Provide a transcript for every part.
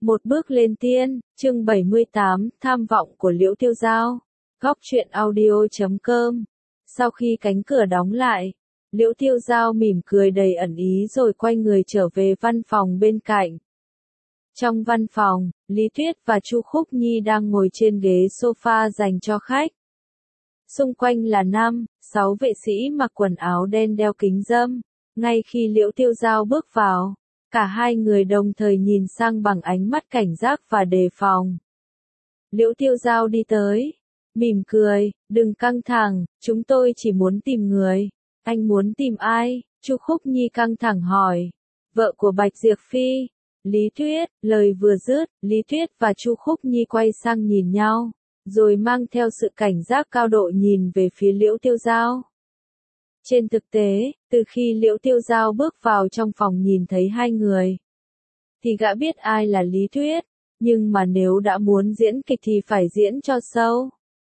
Một bước lên tiên, chương 78, tham vọng của Liễu Tiêu Giao. Góc truyện audio.com. Sau khi cánh cửa đóng lại, Liễu Tiêu Giao mỉm cười đầy ẩn ý rồi quay người trở về văn phòng bên cạnh. Trong văn phòng, Lý Tuyết và Chu Khúc Nhi đang ngồi trên ghế sofa dành cho khách. Xung quanh là 5-6 vệ sĩ mặc quần áo đen đeo kính râm. Ngay khi Liễu Tiêu Giao bước vào, cả hai người đồng thời nhìn sang bằng ánh mắt cảnh giác và đề phòng. Liễu Tiêu Giao đi tới, mỉm cười, đừng căng thẳng, chúng tôi chỉ muốn tìm người. Anh muốn tìm ai? Chu Khúc Nhi căng thẳng hỏi. Vợ của Bạch Diệp Phi. Lý Tuyết, lời vừa dứt, Lý Tuyết và Chu Khúc Nhi quay sang nhìn nhau, rồi mang theo sự cảnh giác cao độ nhìn về phía Liễu Tiêu Giao. Trên thực tế, từ khi Liễu Tiêu Giao bước vào trong phòng nhìn thấy hai người, thì gã biết ai là Lý Tuyết, nhưng mà nếu đã muốn diễn kịch thì phải diễn cho sâu.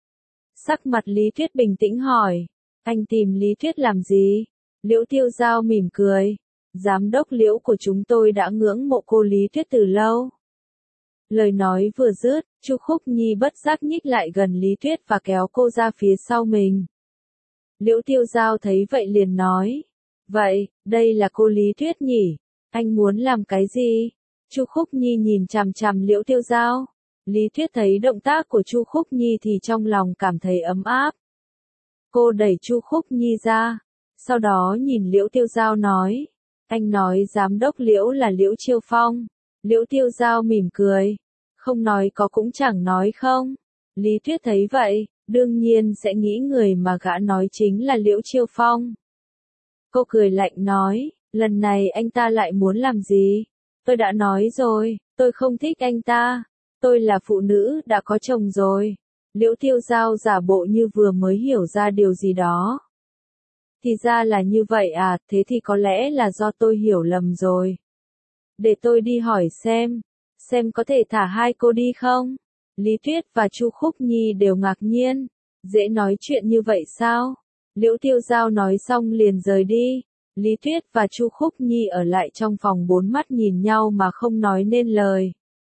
Sắc mặt Lý Tuyết bình tĩnh hỏi, anh tìm Lý Tuyết làm gì? Liễu Tiêu Giao mỉm cười, giám đốc Liễu của chúng tôi đã ngưỡng mộ cô Lý Tuyết từ lâu. Lời nói vừa dứt, Chu Khúc Nhi bất giác nhích lại gần Lý Tuyết và kéo cô ra phía sau mình. Liễu Tiêu Giao thấy vậy liền nói, vậy, đây là cô Lý Tuyết nhỉ? Anh muốn làm cái gì? Chu Khúc Nhi nhìn chằm chằm Liễu Tiêu Giao. Lý Tuyết thấy động tác của Chu Khúc Nhi thì trong lòng cảm thấy ấm áp. Cô đẩy Chu Khúc Nhi ra, sau đó nhìn Liễu Tiêu Giao nói, anh nói giám đốc Liễu là Liễu Chiêu Phong. Liễu Tiêu Giao mỉm cười, không nói có cũng chẳng nói không. Lý Tuyết thấy vậy, đương nhiên sẽ nghĩ người mà gã nói chính là Liễu Chiêu Phong. Cô cười lạnh nói, lần này anh ta lại muốn làm gì? Tôi đã nói rồi, tôi không thích anh ta. Tôi là phụ nữ đã có chồng rồi. Liễu Tiêu Giao giả bộ như vừa mới hiểu ra điều gì đó. Thì ra là như vậy à, thế thì có lẽ là do tôi hiểu lầm rồi. Để tôi đi hỏi xem có thể thả hai cô đi không? Lý Tuyết và Chu Khúc Nhi đều ngạc nhiên, dễ nói chuyện như vậy sao? Liễu Tiêu Giao nói xong liền rời đi. Lý Tuyết và Chu Khúc Nhi ở lại trong phòng bốn mắt nhìn nhau mà không nói nên lời.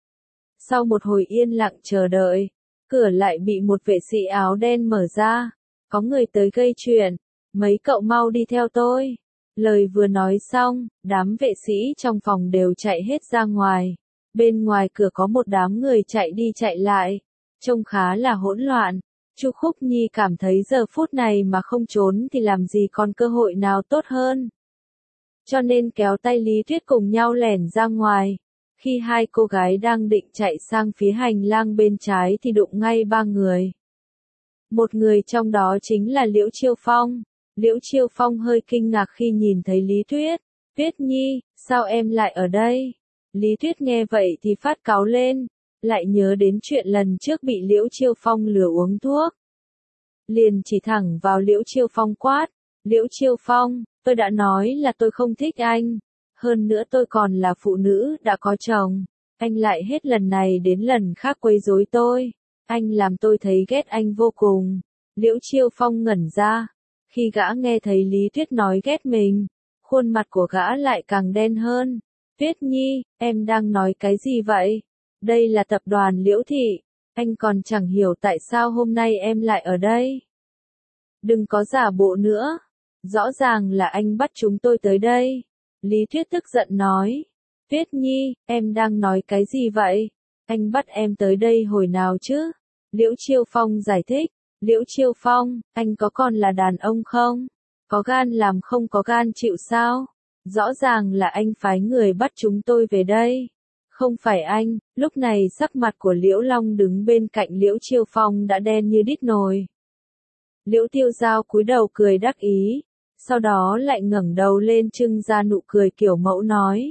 Sau một hồi yên lặng chờ đợi, cửa lại bị một vệ sĩ áo đen mở ra. Có người tới gây chuyện, mấy cậu mau đi theo tôi. Lời vừa nói xong, đám vệ sĩ trong phòng đều chạy hết ra ngoài. Bên ngoài cửa có một đám người chạy đi chạy lại, trông khá là hỗn loạn. Chu Khúc Nhi cảm thấy giờ phút này mà không trốn thì làm gì còn cơ hội nào tốt hơn. Cho nên kéo tay Lý Tuyết cùng nhau lẻn ra ngoài. Khi hai cô gái đang định chạy sang phía hành lang bên trái thì đụng ngay ba người. Một người trong đó chính là Liễu Chiêu Phong. Liễu Chiêu Phong hơi kinh ngạc khi nhìn thấy Lý Tuyết. Tuyết Nhi, sao em lại ở đây? Lý Tuyết nghe vậy thì phát cáu lên, lại nhớ đến chuyện lần trước bị Liễu Chiêu Phong lừa uống thuốc. Liền chỉ thẳng vào Liễu Chiêu Phong quát, Liễu Chiêu Phong, tôi đã nói là tôi không thích anh. Hơn nữa tôi còn là phụ nữ đã có chồng. Anh lại hết lần này đến lần khác quấy rối tôi. Anh làm tôi thấy ghét anh vô cùng. Liễu Chiêu Phong ngẩn ra. Khi gã nghe thấy Lý Tuyết nói ghét mình, khuôn mặt của gã lại càng đen hơn. Tuyết Nhi, em đang nói cái gì vậy? Đây là tập đoàn Liễu Thị. Anh còn chẳng hiểu tại sao hôm nay em lại ở đây. Đừng có giả bộ nữa. Rõ ràng là anh bắt chúng tôi tới đây. Lý Tuyết tức giận nói. Tuyết Nhi, em đang nói cái gì vậy? Anh bắt em tới đây hồi nào chứ? Liễu Chiêu Phong giải thích. Liễu Chiêu Phong, anh có còn là đàn ông không? Có gan làm không có gan chịu sao? Rõ ràng là anh phái người bắt chúng tôi về đây. Không phải anh. Lúc này sắc mặt của Liễu Long đứng bên cạnh Liễu Chiêu Phong đã đen như đít nồi. Liễu Tiêu Giao cúi đầu cười đắc ý. Sau đó lại ngẩng đầu lên trưng ra nụ cười kiểu mẫu nói.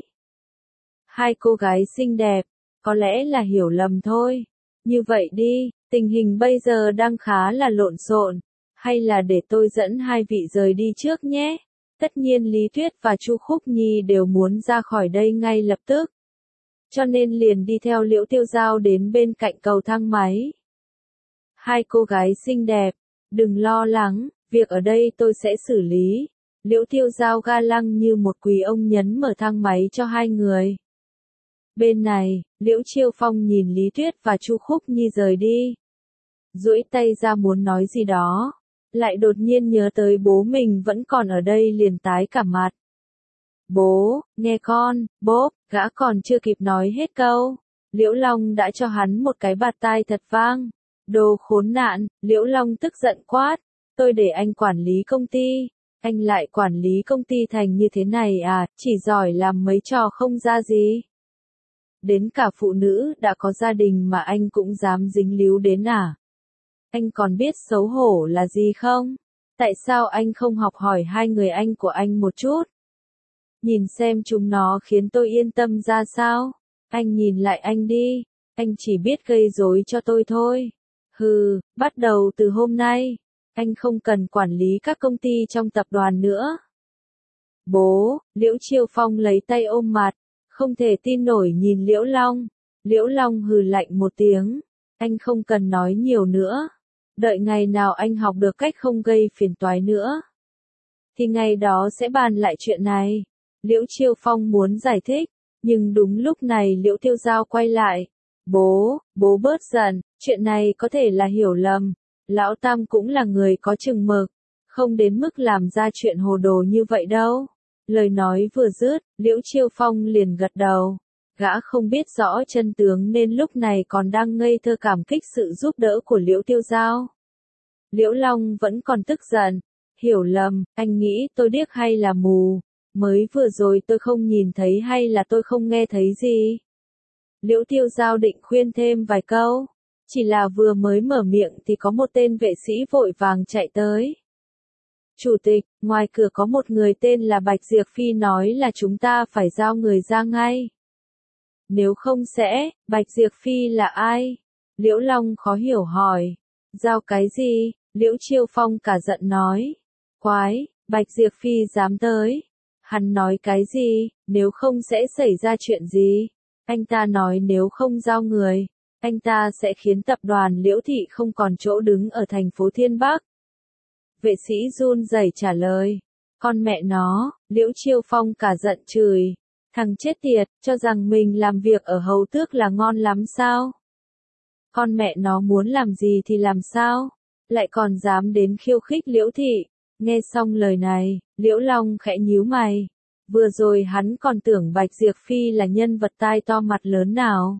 Hai cô gái xinh đẹp, có lẽ là hiểu lầm thôi. Như vậy đi, tình hình bây giờ đang khá là lộn xộn. Hay là để tôi dẫn hai vị rời đi trước nhé. Tất nhiên Lý Tuyết và Chu Khúc Nhi đều muốn ra khỏi đây ngay lập tức. Cho nên liền đi theo Liễu Tiêu Giao đến bên cạnh cầu thang máy. Hai cô gái xinh đẹp, đừng lo lắng, việc ở đây tôi sẽ xử lý. Liễu Tiêu Giao ga lăng như một quý ông nhấn mở thang máy cho hai người. Bên này, Liễu Chiêu Phong nhìn Lý Tuyết và Chu Khúc Nhi rời đi. Duỗi tay ra muốn nói gì đó, lại đột nhiên nhớ tới bố mình vẫn còn ở đây liền tái cả mặt. Bố, nghe con, bốp, gã còn chưa kịp nói hết câu. Liễu Long đã cho hắn một cái bạt tai thật vang. Đồ khốn nạn, Liễu Long tức giận quát. Tôi để anh quản lý công ty. Anh lại quản lý công ty thành như thế này à, chỉ giỏi làm mấy trò không ra gì. Đến cả phụ nữ đã có gia đình mà anh cũng dám dính líu đến à? Anh còn biết xấu hổ là gì không? Tại sao anh không học hỏi hai người anh của anh một chút? Nhìn xem chúng nó khiến tôi yên tâm ra sao? Anh nhìn lại anh đi, anh chỉ biết gây rối cho tôi thôi. Hừ, bắt đầu từ hôm nay, anh không cần quản lý các công ty trong tập đoàn nữa. Bố, Liễu Chiêu Phong lấy tay ôm mặt, không thể tin nổi nhìn Liễu Long. Liễu Long hừ lạnh một tiếng, anh không cần nói nhiều nữa. Đợi ngày nào anh học được cách không gây phiền toái nữa, thì ngày đó sẽ bàn lại chuyện này. Liễu Chiêu Phong muốn giải thích, nhưng đúng lúc này Liễu Tiêu Giao quay lại. Bố bớt giận, chuyện này có thể là hiểu lầm. Lão Tam cũng là người có chừng mực, không đến mức làm ra chuyện hồ đồ như vậy đâu. Lời nói vừa dứt, Liễu Chiêu Phong liền gật đầu. Gã không biết rõ chân tướng nên lúc này còn đang ngây thơ cảm kích sự giúp đỡ của Liễu Tiêu Giao. Liễu Long vẫn còn tức giận. Hiểu lầm, anh nghĩ tôi điếc hay là mù? Mới vừa rồi tôi không nhìn thấy hay là tôi không nghe thấy gì? Liễu Tiêu Giao định khuyên thêm vài câu, chỉ là vừa mới mở miệng thì có một tên vệ sĩ vội vàng chạy tới. Chủ tịch, ngoài cửa có một người tên là Bạch Diệp Phi nói là chúng ta phải giao người ra ngay. Nếu không sẽ, Bạch Diệp Phi là ai? Liễu Long khó hiểu hỏi. Giao cái gì? Liễu Chiêu Phong cả giận nói. Quái, Bạch Diệp Phi dám tới. Hắn nói cái gì, nếu không sẽ xảy ra chuyện gì? Anh ta nói nếu không giao người, anh ta sẽ khiến tập đoàn Liễu Thị không còn chỗ đứng ở thành phố Thiên Bắc. Vệ sĩ run rẩy trả lời. Con mẹ nó, Liễu Chiêu Phong cả giận chửi. Thằng chết tiệt, cho rằng mình làm việc ở Hầu Tước là ngon lắm sao? Con mẹ nó muốn làm gì thì làm sao? Lại còn dám đến khiêu khích Liễu Thị. Nghe xong lời này, Liễu Long khẽ nhíu mày. Vừa rồi hắn còn tưởng Bạch Diệp Phi là nhân vật tai to mặt lớn nào.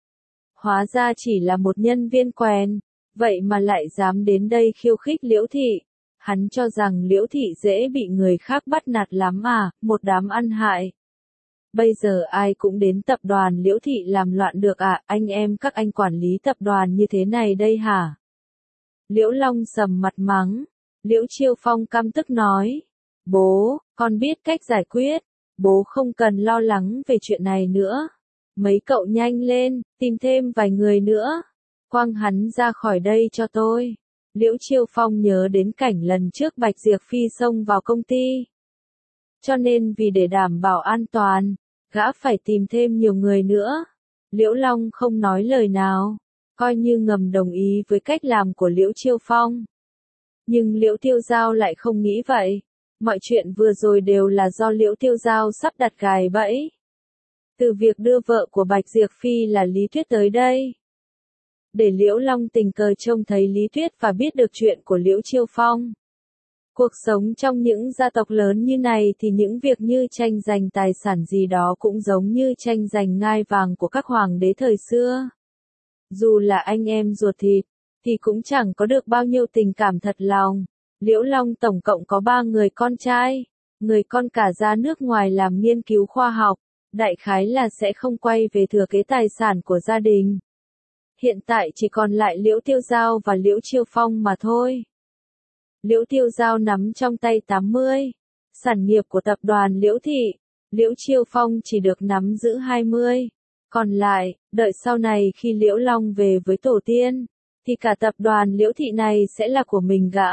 Hóa ra chỉ là một nhân viên quèn, vậy mà lại dám đến đây khiêu khích Liễu Thị. Hắn cho rằng Liễu Thị dễ bị người khác bắt nạt lắm à, một đám ăn hại. Bây giờ ai cũng đến tập đoàn Liễu Thị làm loạn được à, anh em các anh quản lý tập đoàn như thế này đây hả? Liễu Long sầm mặt mắng. Liễu Chiêu Phong căm tức nói. Bố, con biết cách giải quyết. Bố không cần lo lắng về chuyện này nữa. Mấy cậu nhanh lên, tìm thêm vài người nữa. Quăng hắn ra khỏi đây cho tôi. Liễu Chiêu Phong nhớ đến cảnh lần trước Bạch Diệp Phi xông vào công ty. Cho nên vì để đảm bảo an toàn, gã phải tìm thêm nhiều người nữa. Liễu Long không nói lời nào, coi như ngầm đồng ý với cách làm của Liễu Chiêu Phong. Nhưng Liễu Tiêu Giao lại không nghĩ vậy. Mọi chuyện vừa rồi đều là do Liễu Tiêu Giao sắp đặt gài bẫy. Từ việc đưa vợ của Bạch Diệp Phi là Lý Tuyết tới đây. Để Liễu Long tình cờ trông thấy Lý Tuyết và biết được chuyện của Liễu Chiêu Phong. Cuộc sống trong những gia tộc lớn như này thì những việc như tranh giành tài sản gì đó cũng giống như tranh giành ngai vàng của các hoàng đế thời xưa. Dù là anh em ruột thịt, thì cũng chẳng có được bao nhiêu tình cảm thật lòng. Liễu Long tổng cộng có 3 người con trai, người con cả ra nước ngoài làm nghiên cứu khoa học, đại khái là sẽ không quay về thừa kế tài sản của gia đình. Hiện tại chỉ còn lại Liễu Tiêu Giao và Liễu Chiêu Phong mà thôi. Liễu Tiêu Giao nắm trong tay 80 sản nghiệp của tập đoàn Liễu Thị, Liễu Chiêu Phong chỉ được nắm giữ 20. Còn lại, đợi sau này khi Liễu Long về với tổ tiên, thì cả tập đoàn Liễu Thị này sẽ là của mình gã.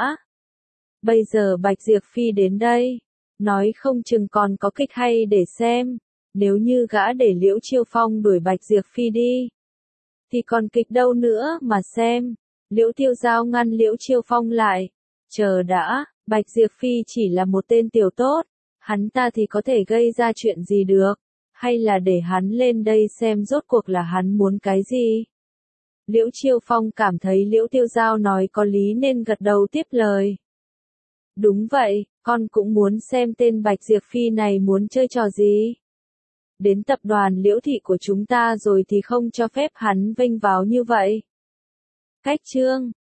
Bây giờ Bạch Diệp Phi đến đây, nói không chừng còn có kịch hay để xem. Nếu như gã để Liễu Chiêu Phong đuổi Bạch Diệp Phi đi, thì còn kịch đâu nữa mà xem. Liễu Tiêu Giao ngăn Liễu Chiêu Phong lại. Chờ đã, Bạch Diệp Phi chỉ là một tên tiểu tốt, hắn ta thì có thể gây ra chuyện gì được. Hay là để hắn lên đây xem rốt cuộc là hắn muốn cái gì? Liễu Chiêu Phong cảm thấy Liễu Tiêu Giao nói có lý nên gật đầu tiếp lời. Đúng vậy, con cũng muốn xem tên Bạch Diệp Phi này muốn chơi trò gì. Đến tập đoàn Liễu Thị của chúng ta rồi thì không cho phép hắn vênh váo như vậy. Cách chương